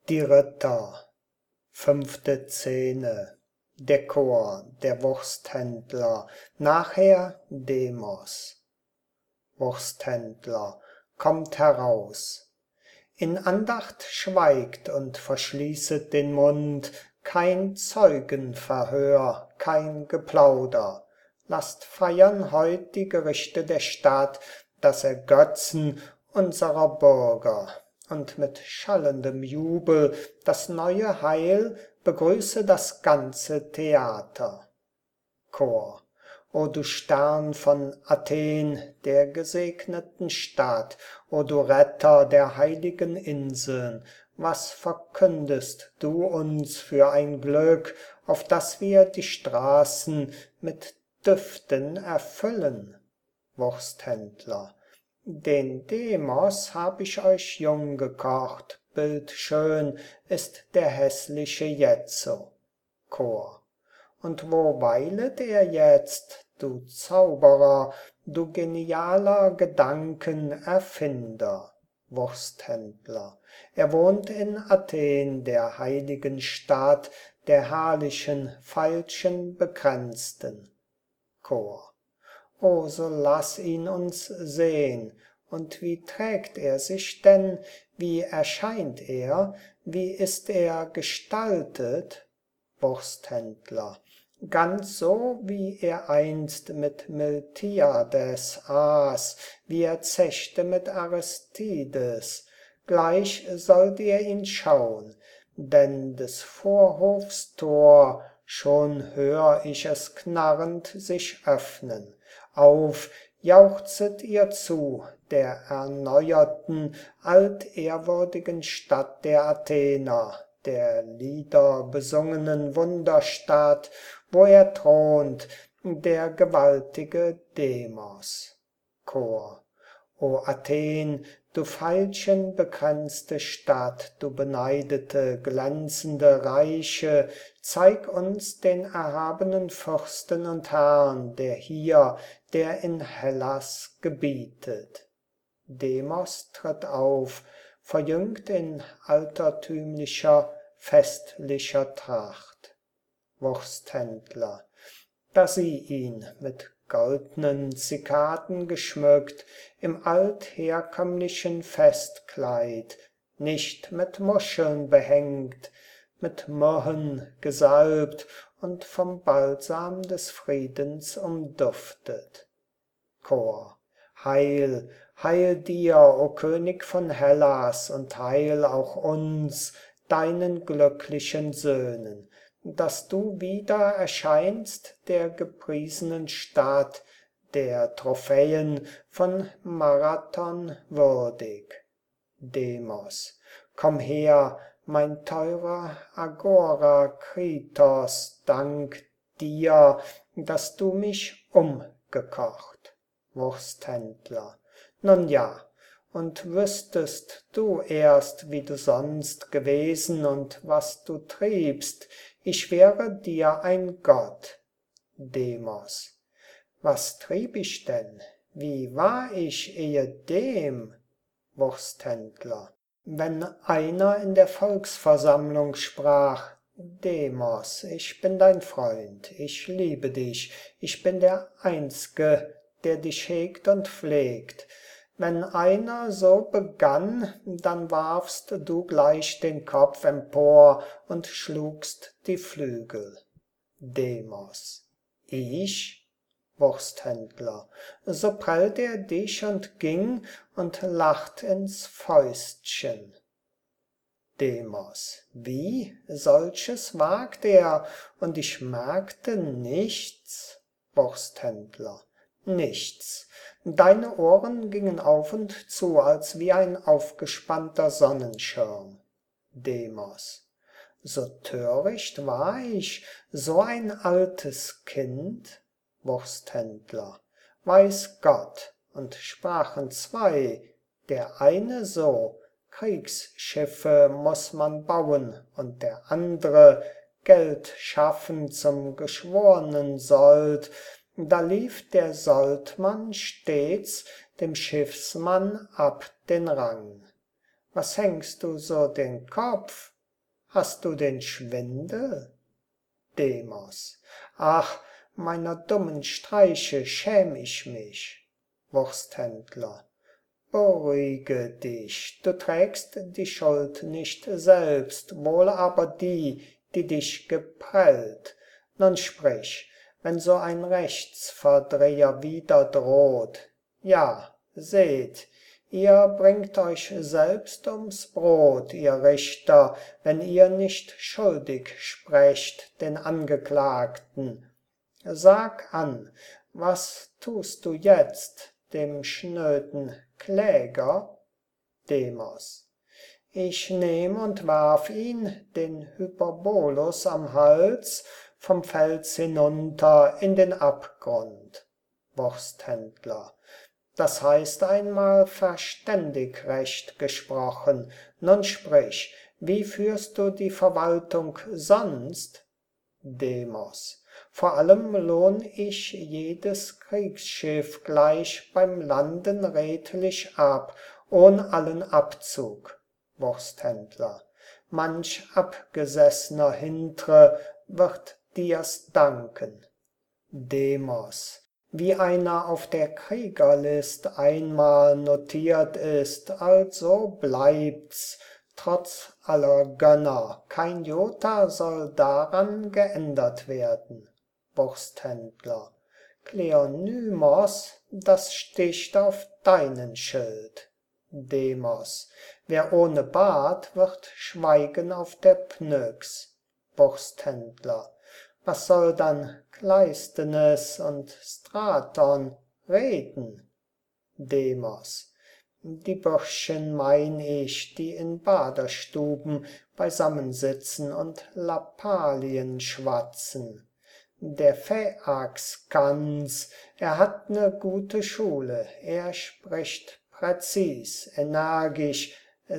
Die Ritter, 5. Szene. Der Chor, der Wursthändler, nachher Demos. Wursthändler kommt heraus. In Andacht schweigt und verschließet den Mund, kein Zeugenverhör, kein Geplauder. Lasst feiern heut die Gerichte der Stadt, das Ergötzen unserer Bürger. Und mit schallendem Jubel das neue Heil begrüße das ganze Theater. Chor. O du Stern von Athen, der gesegneten Stadt, o du Retter der heiligen Inseln, was verkündest du uns für ein Glück, auf das wir die Straßen mit Düften erfüllen? Wursthändler. Den Demos hab ich euch jung gekocht, bildschön ist der hässliche Jetzo. Chor. Und wo weilet er jetzt, du Zauberer, du genialer Gedankenerfinder? Wursthändler. Er wohnt in Athen, der heiligen Stadt, der herrlichen, veilchenbekränzten. Chor. O, so lass ihn uns sehn. Und wie trägt er sich denn? Wie erscheint er? Wie ist er gestaltet? Wursthändler. Ganz so, wie er einst mit Miltiades aß, wie er zechte mit Aristides. Gleich sollt ihr ihn schaun, denn des Vorhofs Tor schon hör ich es knarrend sich öffnen. Auf, jauchzet ihr zu, der erneuerten, altehrwürdigen Stadt der Athener, der Lieder besungenen Wunderstadt, wo er thront, der gewaltige Demos. Chor. O Athen, du veilchenbekränzte Stadt, du beneidete, glänzende, reiche, zeig uns den erhabenen Fürsten und Herrn, der hier, der in Hellas gebietet. Demos tritt auf, verjüngt in altertümlicher, festlicher Tracht. Wursthändler. Da sieh ihn, mit goldnen Zikaden geschmückt, im altherkömmlichen Festkleid, nicht mit Muscheln behängt, mit Myrrhen gesalbt und vom Balsam des Friedens umduftet. Chor. Heil, heil dir, o König von Hellas, und heil auch uns, deinen glücklichen Söhnen, dass du wieder erscheinst der gepriesenen Stadt, der Trophäen von Marathon würdig. Demos. Komm her, mein teurer Agora-Kritos, dank dir, dass du mich umgekocht. Wursthändler. Nun ja, und wüsstest du erst, wie du sonst gewesen und was du triebst, ich wäre dir ein Gott. Demos. Was trieb ich denn? Wie war ich ehedem? Wursthändler. Wenn einer in der Volksversammlung sprach, Demos, ich bin dein Freund, ich liebe dich, ich bin der Einz'ge, der dich hegt und pflegt. Wenn einer so begann, dann warfst du gleich den Kopf empor und schlugst die Flügel. Demos. Ich? Wursthändler. So prellt er dich und ging und lacht ins Fäustchen. Demos. Wie? Solches wagt er, und ich merkte nichts? Wursthändler. Nichts. Deine Ohren gingen auf und zu, als wie ein aufgespannter Sonnenschirm. Demos. So töricht war ich, so ein altes Kind? Wursthändler. Weiß Gott, und sprachen zwei, der eine so, Kriegsschiffe muß man bauen, und der andre, Geld schaffen zum geschwornen Sold. Da lief der Soldmann stets dem Schiffsmann ab den Rang. Was hängst du so den Kopf? Hast du den Schwindel? Demos. Ach, meiner dummen Streiche schäm ich mich. Wursthändler. Beruhige dich, du trägst die Schuld nicht selbst, wohl aber die, die dich geprellt. Nun sprich, wenn so ein Rechtsverdreher wieder droht. Ja, seht, ihr bringt euch selbst ums Brot, ihr Richter, wenn ihr nicht schuldig sprecht den Angeklagten. Sag an, was tust du jetzt dem schnöden Kläger? Demos. Ich nehm und warf ihn, den Hyperbolus am Hals, vom Fels hinunter in den Abgrund. Wursthändler. Das heißt einmal verständig recht gesprochen. Nun sprich, wie führst du die Verwaltung sonst? Demos. Vor allem lohn ich jedes Kriegsschiff gleich beim Landen redlich ab, ohn allen Abzug. Wursthändler. Manch abgesessner Hintre wird dir's danken. Demos. Wie einer auf der Kriegerlist einmal notiert ist, also bleibt's, trotz aller Gönner, kein Jota soll daran geändert werden. Wursthändler. Kleonymos, das sticht auf deinen Schild. Demos. Wer ohne Bart wird schweigen auf der Pnyx. Wursthändler. Was soll dann Kleisthenes und Straton reden? Demos. Die Bürschchen mein ich, die in Baderstuben beisammensitzen und Lappalien schwatzen. Der Phäax kann's, er hat ne gute Schule, er spricht präzis, energisch,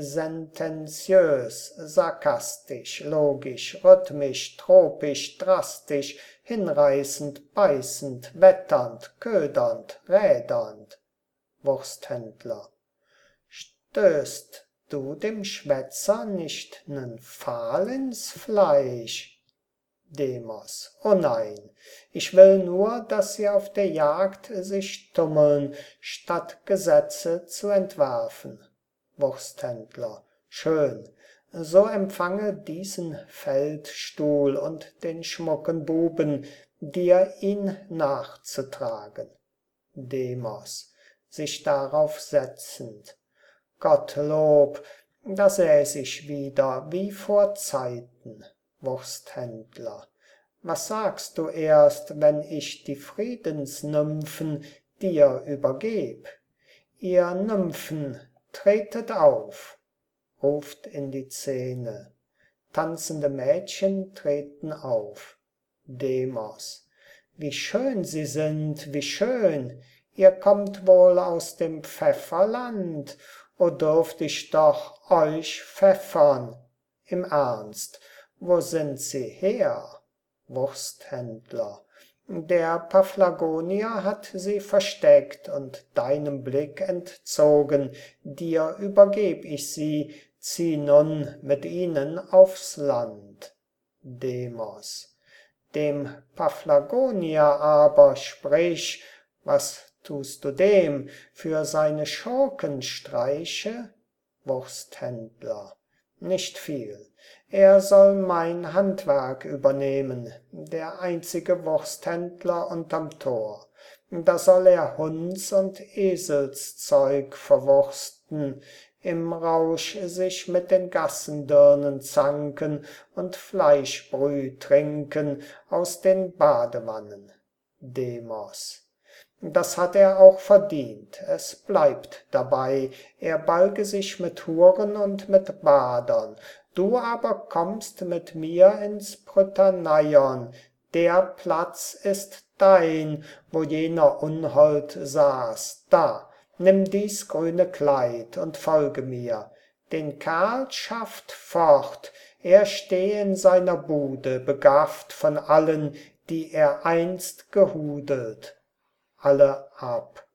sententiös, sarkastisch, logisch, rhythmisch, tropisch, drastisch, hinreißend, beißend, wetternd, ködernd, rädernd. Wursthändler. Stößt du dem Schwätzer nicht nen Pfahl ins Fleisch? Demos. O nein, ich will nur, dass sie auf der Jagd sich tummeln, statt Gesetze zu entwerfen. Wursthändler. Schön, so empfange diesen Feldstuhl und den schmucken Buben, dir ihn nachzutragen. Demos. Sich darauf setzend. Gottlob, da säß ich wieder, wie vor Zeiten. Wursthändler. Was sagst du erst, wenn ich die Friedensnymphen dir übergeb? Ihr Nymphen, tretet auf, ruft in die Szene. Tanzende Mädchen treten auf. Demos. Wie schön sie sind, wie schön! Ihr kommt wohl aus dem Pfefferland, o dürft ich doch euch pfeffern. Im Ernst, wo sind sie her? Wursthändler. Der Paphlagonier hat sie versteckt und deinem Blick entzogen, dir übergeb ich sie, zieh nun mit ihnen aufs Land. Demos. Dem Paphlagonier aber sprich, was tust du dem für seine Schurkenstreiche? Wursthändler. Nicht viel. Er soll mein Handwerk übernehmen, der einzige Wursthändler unterm Tor. Da soll er Hunds- und Eselszeug verwursten, im Rausch sich mit den Gassendirnen zanken und Fleischbrüh trinken aus den Badewannen. Demos. Das hat er auch verdient, es bleibt dabei, er balge sich mit Huren und mit Badern, du aber kommst mit mir ins Prytaneion, der Platz ist dein, wo jener Unhold saß, da, nimm dies grüne Kleid und folge mir, den Kerl schafft fort, er steh in seiner Bude, begafft von allen, die er einst gehudelt. Alle ab.